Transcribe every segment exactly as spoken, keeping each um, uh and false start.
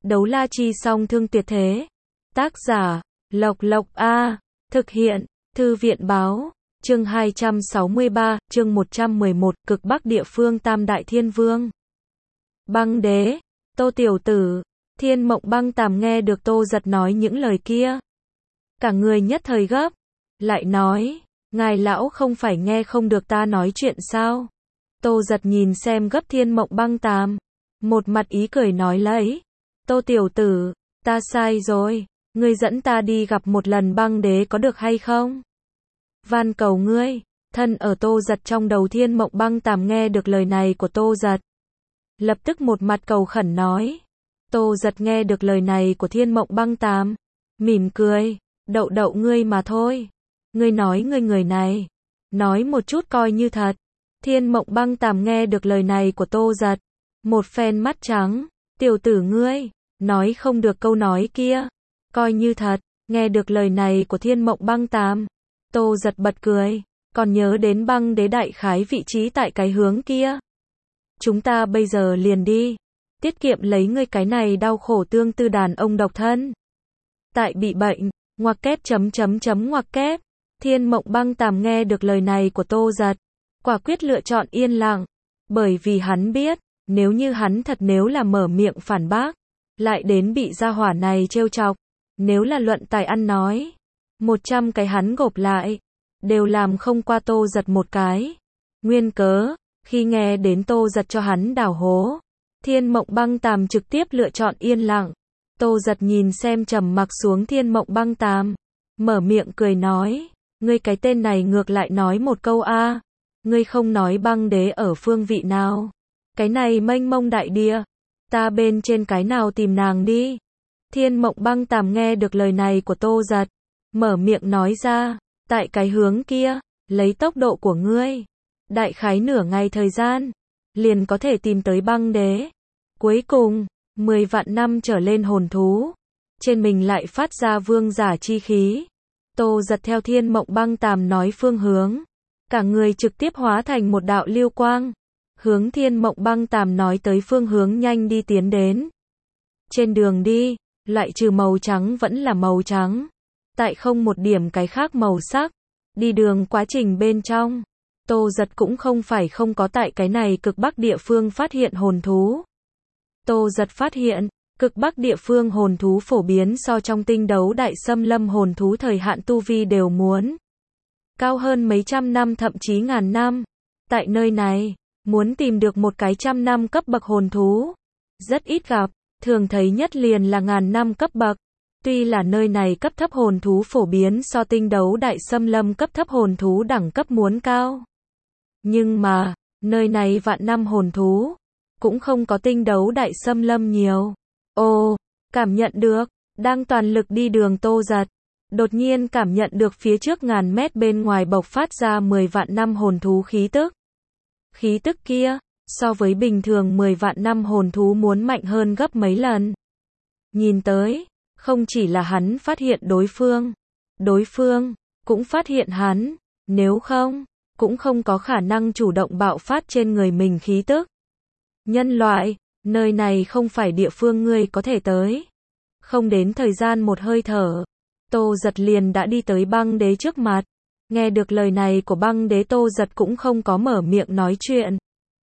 Đấu la chi song thương tuyệt thế. Tác giả, Lộc Lộc A. Thực hiện, Thư viện báo. Chương hai trăm sáu mươi ba, chương một trăm mười một, cực bắc địa phương Tam Đại Thiên Vương. Băng đế, Tô tiểu tử, Thiên Mộng Băng Tàm nghe được Tô Giật nói những lời kia. Cả người nhất thời gấp, lại nói, ngài lão không phải nghe không được ta nói chuyện sao? Tô Giật nhìn xem gấp Thiên Mộng Băng Tàm, một mặt ý cười nói lấy, Tô tiểu tử, ta sai rồi, ngươi dẫn ta đi gặp một lần băng đế có được hay không? Van cầu ngươi. Thân ở Tô Giật trong đầu Thiên Mộng Băng Tàm nghe được lời này của Tô Giật, lập tức một mặt cầu khẩn nói. Tô Giật nghe được lời này của Thiên Mộng Băng Tàm, mỉm cười, đậu đậu ngươi mà thôi. Ngươi nói ngươi người này, nói một chút coi như thật. Thiên Mộng Băng Tàm nghe được lời này của Tô Giật, một phen mắt trắng, tiểu tử ngươi, nói không được câu nói kia, coi như thật. Nghe được lời này của Thiên Mộng Băng Tàm, Tô Giật bật cười, còn nhớ đến băng đế đại khái vị trí tại cái hướng kia. Chúng ta bây giờ liền đi, tiết kiệm lấy ngươi cái này đau khổ tương tư đàn ông độc thân. Tại bị bệnh, ngoặc kép chấm chấm chấm ngoặc kép. Thiên Mộng Băng Tàm nghe được lời này của Tô Giật, quả quyết lựa chọn yên lặng, bởi vì hắn biết, nếu như hắn thật nếu là mở miệng phản bác, lại đến bị gia hỏa này trêu chọc, nếu là luận tài ăn nói, một trăm cái hắn gộp lại, đều làm không qua Tô Giật một cái. Nguyên cớ, khi nghe đến Tô Giật cho hắn đào hố, Thiên Mộng Băng Tàm trực tiếp lựa chọn yên lặng. Tô Giật nhìn xem trầm mặc xuống Thiên Mộng Băng Tàm, mở miệng cười nói, ngươi cái tên này ngược lại nói một câu a, ngươi không nói băng đế ở phương vị nào, cái này mênh mông đại địa, ta bên trên cái nào tìm nàng đi. Thiên Mộng Băng Tàm nghe được lời này của Tô Giật, mở miệng nói ra, tại cái hướng kia, lấy tốc độ của ngươi, đại khái nửa ngày thời gian, liền có thể tìm tới băng đế. Cuối cùng, mười vạn năm trở lên hồn thú, trên mình lại phát ra vương giả chi khí. Tô Giật theo Thiên Mộng Băng Tàm nói phương hướng, cả người trực tiếp hóa thành một đạo lưu quang, hướng Thiên Mộng Băng Tàm nói tới phương hướng nhanh đi tiến đến. Trên đường đi, loại trừ màu trắng vẫn là màu trắng, tại không một điểm cái khác màu sắc. Đi đường quá trình bên trong, Tô Giật cũng không phải không có tại cái này cực bắc địa phương phát hiện hồn thú. Tô Giật phát hiện, cực bắc địa phương hồn thú phổ biến so trong tinh đấu đại xâm lâm hồn thú thời hạn tu vi đều muốn cao hơn mấy trăm năm thậm chí ngàn năm. Tại nơi này, muốn tìm được một cái trăm năm cấp bậc hồn thú, rất ít gặp, thường thấy nhất liền là ngàn năm cấp bậc. Tuy là nơi này cấp thấp hồn thú phổ biến so tinh đấu đại xâm lâm cấp thấp hồn thú đẳng cấp muốn cao, nhưng mà, nơi này vạn năm hồn thú, cũng không có tinh đấu đại xâm lâm nhiều. Ồ, cảm nhận được, đang toàn lực đi đường Tô Giật, đột nhiên cảm nhận được phía trước ngàn mét bên ngoài bộc phát ra mười vạn năm hồn thú khí tức. Khí tức kia, so với bình thường mười vạn năm hồn thú muốn mạnh hơn gấp mấy lần. Nhìn tới, không chỉ là hắn phát hiện đối phương, đối phương cũng phát hiện hắn, nếu không, cũng không có khả năng chủ động bạo phát trên người mình khí tức. Nhân loại, nơi này không phải địa phương ngươi có thể tới. Không đến thời gian một hơi thở, Tô Giật liền đã đi tới băng đế trước mặt. Nghe được lời này của băng đế, Tô Giật cũng không có mở miệng nói chuyện,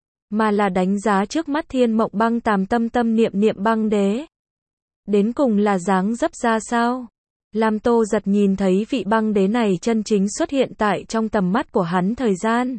mà là đánh giá trước mắt Thiên Mộng Băng Tàm, tâm tâm niệm niệm băng đế. Đến cùng là dáng dấp ra sao? Làm Tô Giật nhìn thấy vị băng đế này chân chính xuất hiện tại trong tầm mắt của hắn thời gian,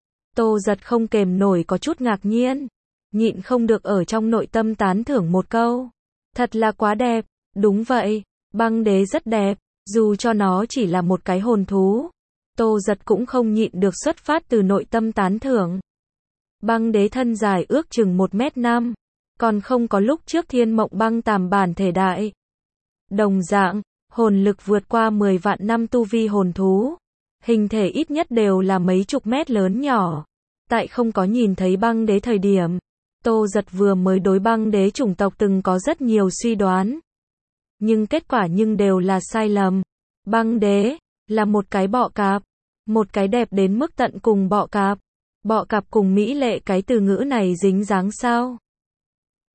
Tô Giật không kềm nổi có chút ngạc nhiên, nhịn không được ở trong nội tâm tán thưởng một câu. Thật là quá đẹp. Đúng vậy, băng đế rất đẹp, dù cho nó chỉ là một cái hồn thú, Tô Giật cũng không nhịn được xuất phát từ nội tâm tán thưởng. Băng đế thân dài ước chừng một mét năm, còn không có lúc trước Thiên Mộng Băng Tàm bản thể đại. Đồng dạng, hồn lực vượt qua mười vạn năm tu vi hồn thú, hình thể ít nhất đều là mấy chục mét lớn nhỏ. Tại không có nhìn thấy băng đế thời điểm, Tô Giật vừa mới đối băng đế chủng tộc từng có rất nhiều suy đoán. Nhưng kết quả nhưng đều là sai lầm. Băng đế là một cái bọ cạp, một cái đẹp đến mức tận cùng bọ cạp. Bọ cạp cùng mỹ lệ, cái từ ngữ này dính dáng sao?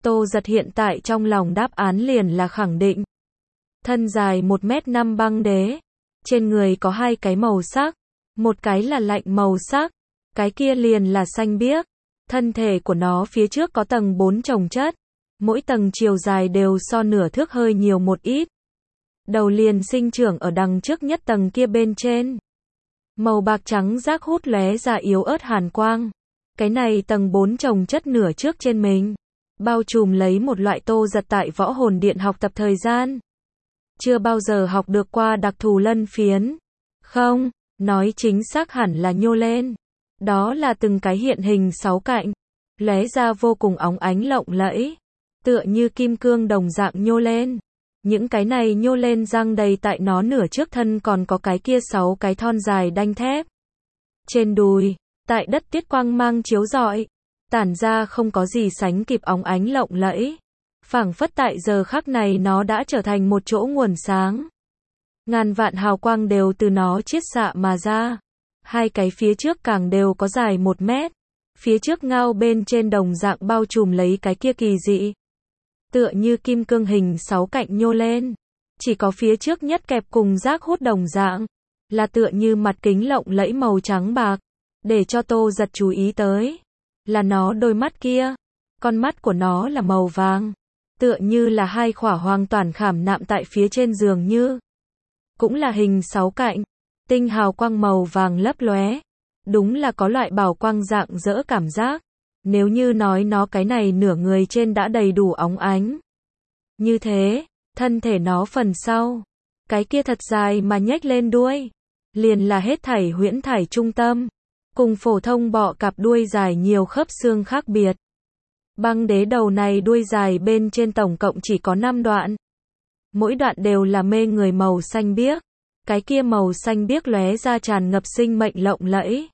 Tô Giật hiện tại trong lòng đáp án liền là khẳng định. Thân dài một mét năm băng đế. Trên người có hai cái màu sắc. Một cái là lạnh màu sắc. Cái kia liền là xanh biếc. Thân thể của nó phía trước có tầng bốn chồng chất. Mỗi tầng chiều dài đều so nửa thước hơi nhiều một ít. Đầu liền sinh trưởng ở đằng trước nhất tầng kia bên trên. Màu bạc trắng rác hút lóe ra yếu ớt hàn quang. Cái này tầng bốn chồng chất nửa trước trên mình. Bao trùm lấy một loại Tô Giật tại võ hồn điện học tập thời gian. Chưa bao giờ học được qua đặc thù lân phiến. Không, nói chính xác hẳn là nhô lên. Đó là từng cái hiện hình sáu cạnh. Lóe ra vô cùng óng ánh lộng lẫy. Tựa như kim cương đồng dạng nhô lên. Những cái này nhô lên răng đầy tại nó nửa trước thân còn có cái kia sáu cái thon dài đanh thép. Trên đùi, tại đất tiết quang mang chiếu rọi, tản ra không có gì sánh kịp óng ánh lộng lẫy. Phảng phất tại giờ khắc này nó đã trở thành một chỗ nguồn sáng. Ngàn vạn hào quang đều từ nó chiết xạ mà ra. Hai cái phía trước càng đều có dài một mét. Phía trước ngao bên trên đồng dạng bao trùm lấy cái kia kỳ dị. Tựa như kim cương hình sáu cạnh nhô lên. Chỉ có phía trước nhất kẹp cùng rác hút đồng dạng. Là tựa như mặt kính lộng lẫy màu trắng bạc. Để cho Tô Giật chú ý tới. Là nó đôi mắt kia. Con mắt của nó là màu vàng. Tựa như là hai khỏa hoàn toàn khảm nạm tại phía trên giường như. Cũng là hình sáu cạnh. Tinh hào quang màu vàng lấp lóe. Đúng là có loại bảo quang dạng dỡ cảm giác. Nếu như nói nó cái này nửa người trên đã đầy đủ óng ánh. Như thế, thân thể nó phần sau. Cái kia thật dài mà nhếch lên đuôi. Liền là hết thảy huyễn thải trung tâm. Cùng phổ thông bọ cạp đuôi dài nhiều khớp xương khác biệt. Băng đế đầu này đuôi dài bên trên tổng cộng chỉ có năm đoạn. Mỗi đoạn đều là mê người màu xanh biếc. Cái kia màu xanh biếc lóe ra tràn ngập sinh mệnh lộng lẫy.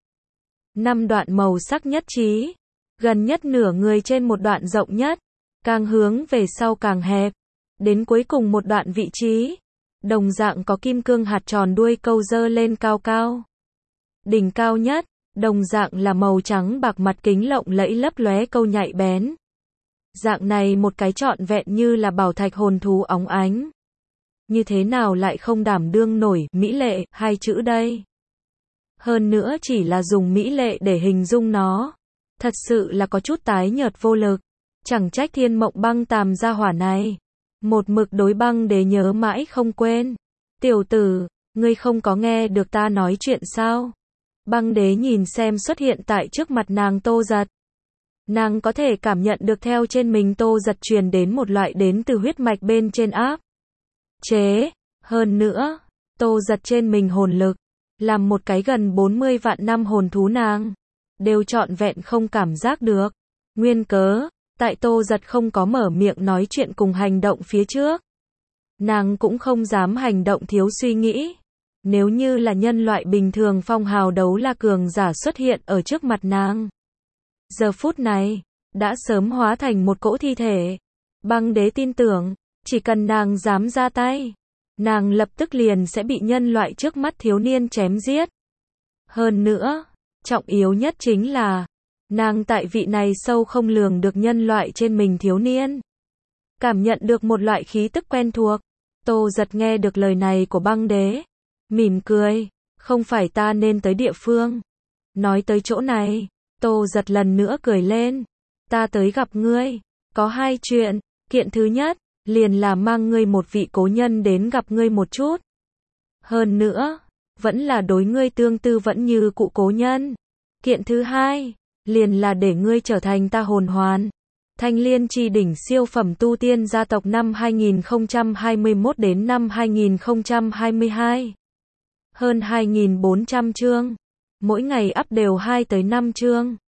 Năm đoạn màu sắc nhất trí. Gần nhất nửa người trên một đoạn rộng nhất. Càng hướng về sau càng hẹp. Đến cuối cùng một đoạn vị trí. Đồng dạng có kim cương hạt tròn đuôi câu dơ lên cao cao. Đỉnh cao nhất. Đồng dạng là màu trắng bạc mặt kính lộng lẫy lấp lóe câu nhạy bén. Dạng này một cái trọn vẹn như là bảo thạch hồn thú óng ánh. Như thế nào lại không đảm đương nổi mỹ lệ hai chữ đây. Hơn nữa chỉ là dùng mỹ lệ để hình dung nó. Thật sự là có chút tái nhợt vô lực. Chẳng trách Thiên Mộng Băng Tàm gia hỏa này. Một mực đối Băng Đế nhớ mãi không quên. Tiểu tử, ngươi không có nghe được ta nói chuyện sao? Băng Đế nhìn xem xuất hiện tại trước mặt nàng Tô Giật. Nàng có thể cảm nhận được theo trên mình Tô Giật truyền đến một loại đến từ huyết mạch bên trên áp chế. Hơn nữa, Tô Giật trên mình hồn lực, làm một cái gần bốn mươi vạn năm hồn thú nàng, đều trọn vẹn không cảm giác được. Nguyên cớ, tại Tô Giật không có mở miệng nói chuyện cùng hành động phía trước. Nàng cũng không dám hành động thiếu suy nghĩ. Nếu như là nhân loại bình thường phong hào đấu la cường giả xuất hiện ở trước mặt nàng. Giờ phút này, đã sớm hóa thành một cỗ thi thể. Băng Đế tin tưởng, chỉ cần nàng dám ra tay, nàng lập tức liền sẽ bị nhân loại trước mắt thiếu niên chém giết. Hơn nữa, trọng yếu nhất chính là, nàng tại vị này sâu không lường được nhân loại trên mình thiếu niên. Cảm nhận được một loại khí tức quen thuộc. Tô Giật nghe được lời này của Băng Đế. Mỉm cười, không phải ta nên tới địa phương. Nói tới chỗ này, Tô Giật lần nữa cười lên. Ta tới gặp ngươi, có hai chuyện. Kiện thứ nhất, liền là mang ngươi một vị cố nhân đến gặp ngươi một chút. Hơn nữa, vẫn là đối ngươi tương tư vẫn như cụ cố nhân. Kiện thứ hai, liền là để ngươi trở thành ta hồn hoàn. Thanh Liên Chi đỉnh siêu phẩm tu tiên gia tộc năm hai nghìn không trăm hai mươi mốt đến năm hai nghìn không trăm hai mươi hai. Hơn hai nghìn bốn trăm chương. Mỗi ngày up đều hai tới năm chương.